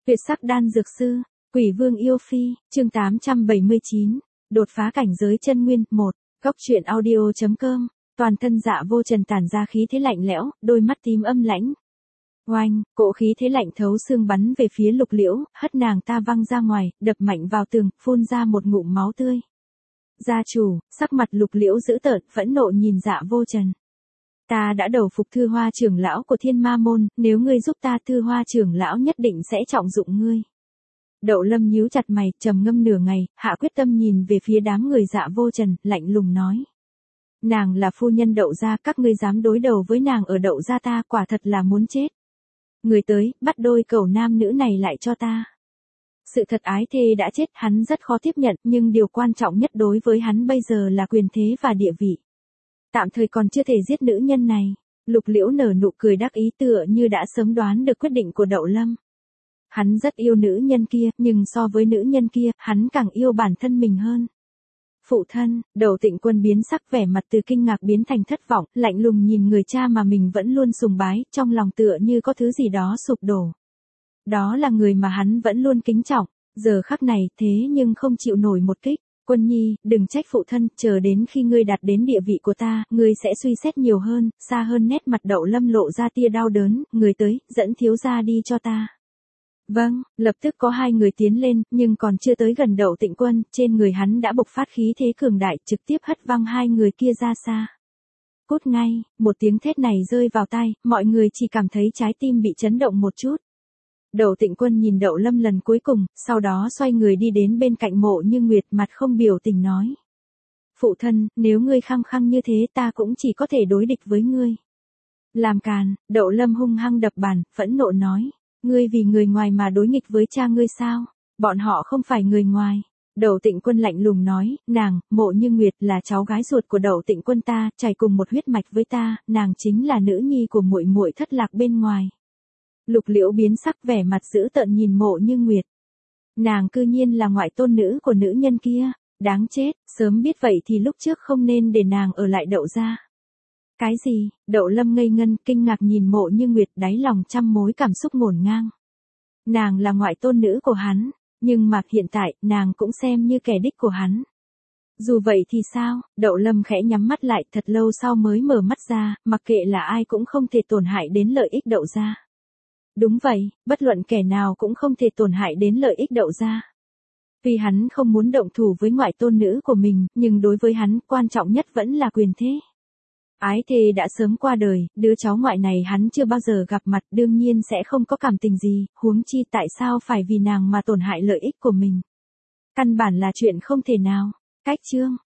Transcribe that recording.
Tuyệt sắc đan dược sư, Quỷ Vương yêu phi, chương 879, đột phá cảnh giới chân nguyên, 1, góc truyện audio.com, toàn thân Dạ Vô Trần tản ra khí thế lạnh lẽo, đôi mắt tím âm lãnh. Oanh, cỗ khí thế lạnh thấu xương bắn về phía Lục Liễu, hất nàng ta văng ra ngoài, đập mạnh vào tường, phun ra một ngụm máu tươi. Gia chủ, sắc mặt Lục Liễu dữ tợn, phẫn nộ nhìn Dạ Vô Trần. Ta đã đầu phục Thư Hoa trưởng lão của Thiên Ma môn, nếu ngươi giúp ta, Thư Hoa trưởng lão nhất định sẽ trọng dụng ngươi. Đậu Lâm nhíu chặt mày, trầm ngâm nửa ngày, hạ quyết tâm nhìn về phía đám người Dạ Vô Trần, lạnh lùng nói: nàng là phu nhân Đậu gia, các ngươi dám đối đầu với nàng ở Đậu gia, ta quả thật là muốn chết. Người tới, bắt đôi cẩu nam nữ này lại cho ta. Sự thật ái thê đã chết, hắn rất khó tiếp nhận, nhưng điều quan trọng nhất đối với hắn bây giờ là quyền thế và địa vị. Tạm thời còn chưa thể giết nữ nhân này. Lục Liễu nở nụ cười đắc ý, tựa như đã sớm đoán được quyết định của Đậu Lâm. Hắn rất yêu nữ nhân kia, nhưng so với nữ nhân kia, hắn càng yêu bản thân mình hơn. Phụ thân, Đậu Tịnh Quân biến sắc, vẻ mặt từ kinh ngạc biến thành thất vọng, lạnh lùng nhìn người cha mà mình vẫn luôn sùng bái, trong lòng tựa như có thứ gì đó sụp đổ. Đó là người mà hắn vẫn luôn kính trọng, giờ khắc này thế nhưng không chịu nổi một kích. Quân nhi, đừng trách phụ thân, chờ đến khi ngươi đạt đến địa vị của ta, ngươi sẽ suy xét nhiều hơn, xa hơn. Nét mặt Đậu Lâm lộ ra tia đau đớn, người tới, dẫn thiếu gia đi cho ta. Vâng, lập tức có hai người tiến lên, nhưng còn chưa tới gần Đậu Tịnh Quân, trên người hắn đã bộc phát khí thế cường đại, trực tiếp hất văng hai người kia ra xa. Cút ngay, một tiếng thét này rơi vào tai, mọi người chỉ cảm thấy trái tim bị chấn động một chút. Đậu Tịnh Quân nhìn Đậu Lâm lần cuối cùng, sau đó xoay người đi đến bên cạnh Mộ Như Nguyệt, mặt không biểu tình nói: phụ thân, nếu ngươi khăng khăng như thế, ta cũng chỉ có thể đối địch với ngươi. Làm càn, Đậu Lâm hung hăng đập bàn, phẫn nộ nói: ngươi vì người ngoài mà đối nghịch với cha ngươi sao? Bọn họ không phải người ngoài. Đậu Tịnh Quân lạnh lùng nói: nàng, Mộ Như Nguyệt là cháu gái ruột của Đậu Tịnh Quân ta, chảy cùng một huyết mạch với ta, nàng chính là nữ nhi của muội muội thất lạc bên ngoài. Lục Liễu biến sắc, vẻ mặt dữ tợn nhìn Mộ Như Nguyệt. Nàng cư nhiên là ngoại tôn nữ của nữ nhân kia, đáng chết, sớm biết vậy thì lúc trước không nên để nàng ở lại Đậu gia. Cái gì? Đậu Lâm ngây ngân, kinh ngạc nhìn Mộ Như Nguyệt, đáy lòng trăm mối cảm xúc ngổn ngang. Nàng là ngoại tôn nữ của hắn, nhưng mà hiện tại, nàng cũng xem như kẻ đích của hắn. Dù vậy thì sao? Đậu Lâm khẽ nhắm mắt lại, thật lâu sau mới mở mắt ra, mặc kệ là ai cũng không thể tổn hại đến lợi ích Đậu gia. Đúng vậy, bất luận kẻ nào cũng không thể tổn hại đến lợi ích Đậu gia. Vì hắn không muốn động thủ với ngoại tôn nữ của mình, nhưng đối với hắn, quan trọng nhất vẫn là quyền thế. Ái thê đã sớm qua đời, đứa cháu ngoại này hắn chưa bao giờ gặp mặt, đương nhiên sẽ không có cảm tình gì, huống chi tại sao phải vì nàng mà tổn hại lợi ích của mình. Căn bản là chuyện không thể nào. Cách chương